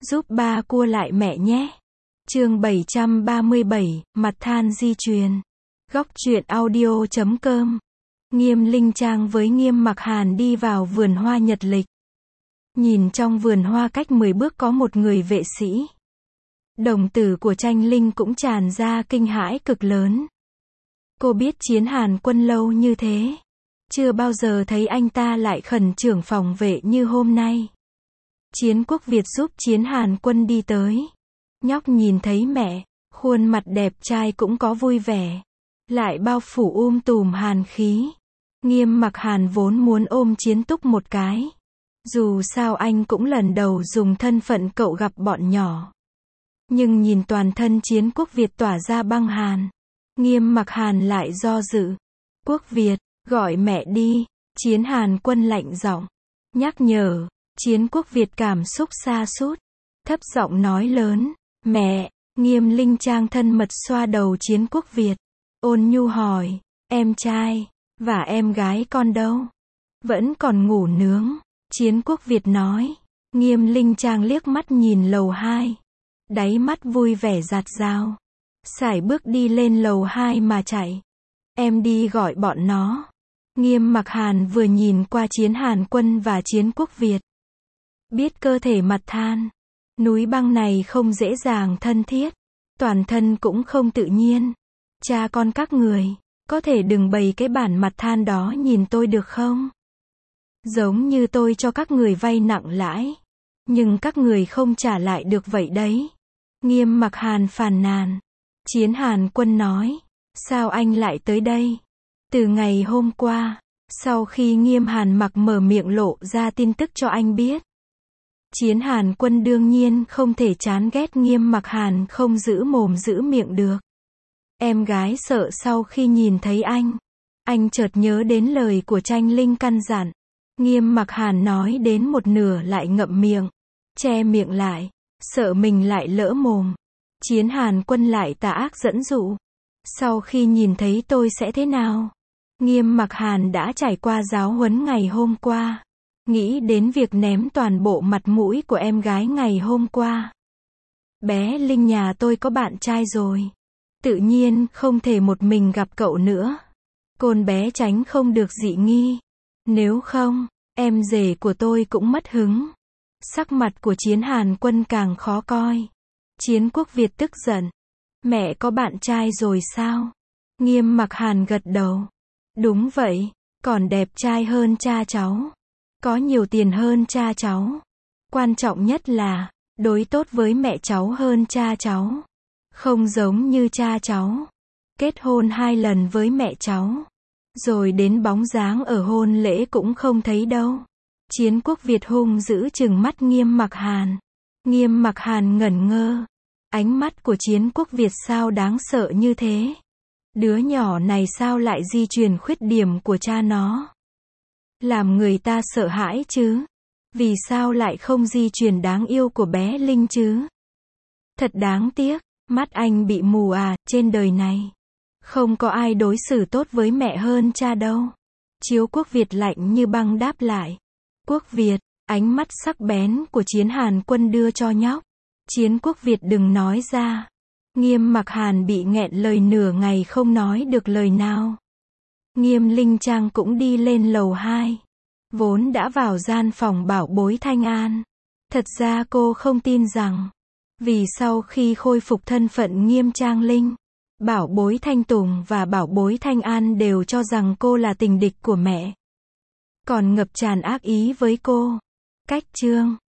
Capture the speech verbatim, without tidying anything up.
giúp ba cua lại mẹ nhé. Chương bảy trăm ba mươi bảy, mặt than di truyền. Góc truyện audio chấm com. Nghiêm Linh Trang với Nghiêm Mặc Hàn đi vào vườn hoa nhật lịch. Nhìn trong vườn hoa cách mười bước có một người vệ sĩ. Đồng tử của Tranh Linh cũng tràn ra kinh hãi cực lớn. Cô biết Chiến Hàn Quân lâu như thế. Chưa bao giờ thấy anh ta lại khẩn trương phòng vệ như hôm nay. Chiến Quốc Việt giúp Chiến Hàn Quân đi tới. Nhóc nhìn thấy mẹ, khuôn mặt đẹp trai cũng có vui vẻ. Lại bao phủ um tùm hàn khí. Nghiêm Mặc Hàn vốn muốn ôm Chiến Túc một cái. Dù sao anh cũng lần đầu dùng thân phận cậu gặp bọn nhỏ. Nhưng nhìn toàn thân Chiến Quốc Việt tỏa ra băng hàn. Nghiêm Mặc Hàn lại do dự. Quốc Việt, gọi mẹ đi. Chiến Hàn Quân lạnh giọng nhắc nhở. Chiến Quốc Việt cảm xúc sa sút, thấp giọng nói lớn, mẹ. Nghiêm Linh Trang thân mật xoa đầu Chiến Quốc Việt, ôn nhu hỏi, em trai và em gái con đâu? Vẫn còn ngủ nướng. Chiến Quốc Việt nói. Nghiêm Linh Trang liếc mắt nhìn lầu hai, đáy mắt vui vẻ rạt rào, sải bước đi lên lầu hai mà chạy. Em đi gọi bọn nó. Nghiêm Mặc Hàn vừa nhìn qua Chiến Hàn Quân và Chiến Quốc Việt, biết cơ thể mặt than, núi băng này không dễ dàng thân thiết, toàn thân cũng không tự nhiên. Cha con các người, có thể đừng bày cái bản mặt than đó nhìn tôi được không? Giống như tôi cho các người vay nặng lãi, nhưng các người không trả lại được vậy đấy. Nghiêm Mặc Hàn phàn nàn. Chiến Hàn Quân nói, sao anh lại tới đây? Từ ngày hôm qua, sau khi Nghiêm Hàn Mặc mở miệng lộ ra tin tức cho anh biết. Chiến Hàn Quân đương nhiên không thể chán ghét Nghiêm Mặc Hàn không giữ mồm giữ miệng được. Em gái sợ sau khi nhìn thấy anh, anh chợt nhớ đến lời của Tranh Linh căn dặn. Nghiêm Mặc Hàn nói đến một nửa lại ngậm miệng, che miệng lại, sợ mình lại lỡ mồm. Chiến Hàn Quân lại tà ác dẫn dụ. Sau khi nhìn thấy tôi sẽ thế nào? Nghiêm Mặc Hàn đã trải qua giáo huấn ngày hôm qua. Nghĩ đến việc ném toàn bộ mặt mũi của em gái ngày hôm qua. Bé Linh nhà tôi có bạn trai rồi. Tự nhiên không thể một mình gặp cậu nữa. Côn bé tránh không được dị nghi. Nếu không, em rể của tôi cũng mất hứng. Sắc mặt của Chiến Hàn Quân càng khó coi. Chiến Quốc Việt tức giận. Mẹ có bạn trai rồi sao? Nghiêm Mặc Hàn gật đầu. Đúng vậy, còn đẹp trai hơn cha cháu. Có nhiều tiền hơn cha cháu. Quan trọng nhất là, đối tốt với mẹ cháu hơn cha cháu. Không giống như cha cháu. Kết hôn hai lần với mẹ cháu. Rồi đến bóng dáng ở hôn lễ cũng không thấy đâu. Chiến Quốc Việt hung dữ trừng mắt Nghiêm Mặc Hàn. Nghiêm Mặc Hàn ngẩn ngơ. Ánh mắt của Chiến Quốc Việt sao đáng sợ như thế? Đứa nhỏ này sao lại di truyền khuyết điểm của cha nó? Làm người ta sợ hãi chứ. Vì sao lại không di truyền đáng yêu của bé Linh chứ? Thật đáng tiếc, mắt anh bị mù à, trên đời này. Không có ai đối xử tốt với mẹ hơn cha đâu. Chiếu Quốc Việt lạnh như băng đáp lại. Quốc Việt, ánh mắt sắc bén của Chiến Hàn Quân đưa cho nhóc. Chiến Quốc Việt đừng nói ra. Nghiêm Mặc Hàn bị nghẹn lời nửa ngày không nói được lời nào. Nghiêm Linh Trang cũng đi lên lầu hai. Vốn đã vào gian phòng bảo bối Thanh An. Thật ra cô không tin rằng, vì sau khi khôi phục thân phận Nghiêm Trang Linh, bảo bối Thanh Tùng và bảo bối Thanh An đều cho rằng cô là tình địch của mẹ. Còn ngập tràn ác ý với cô. Cách chương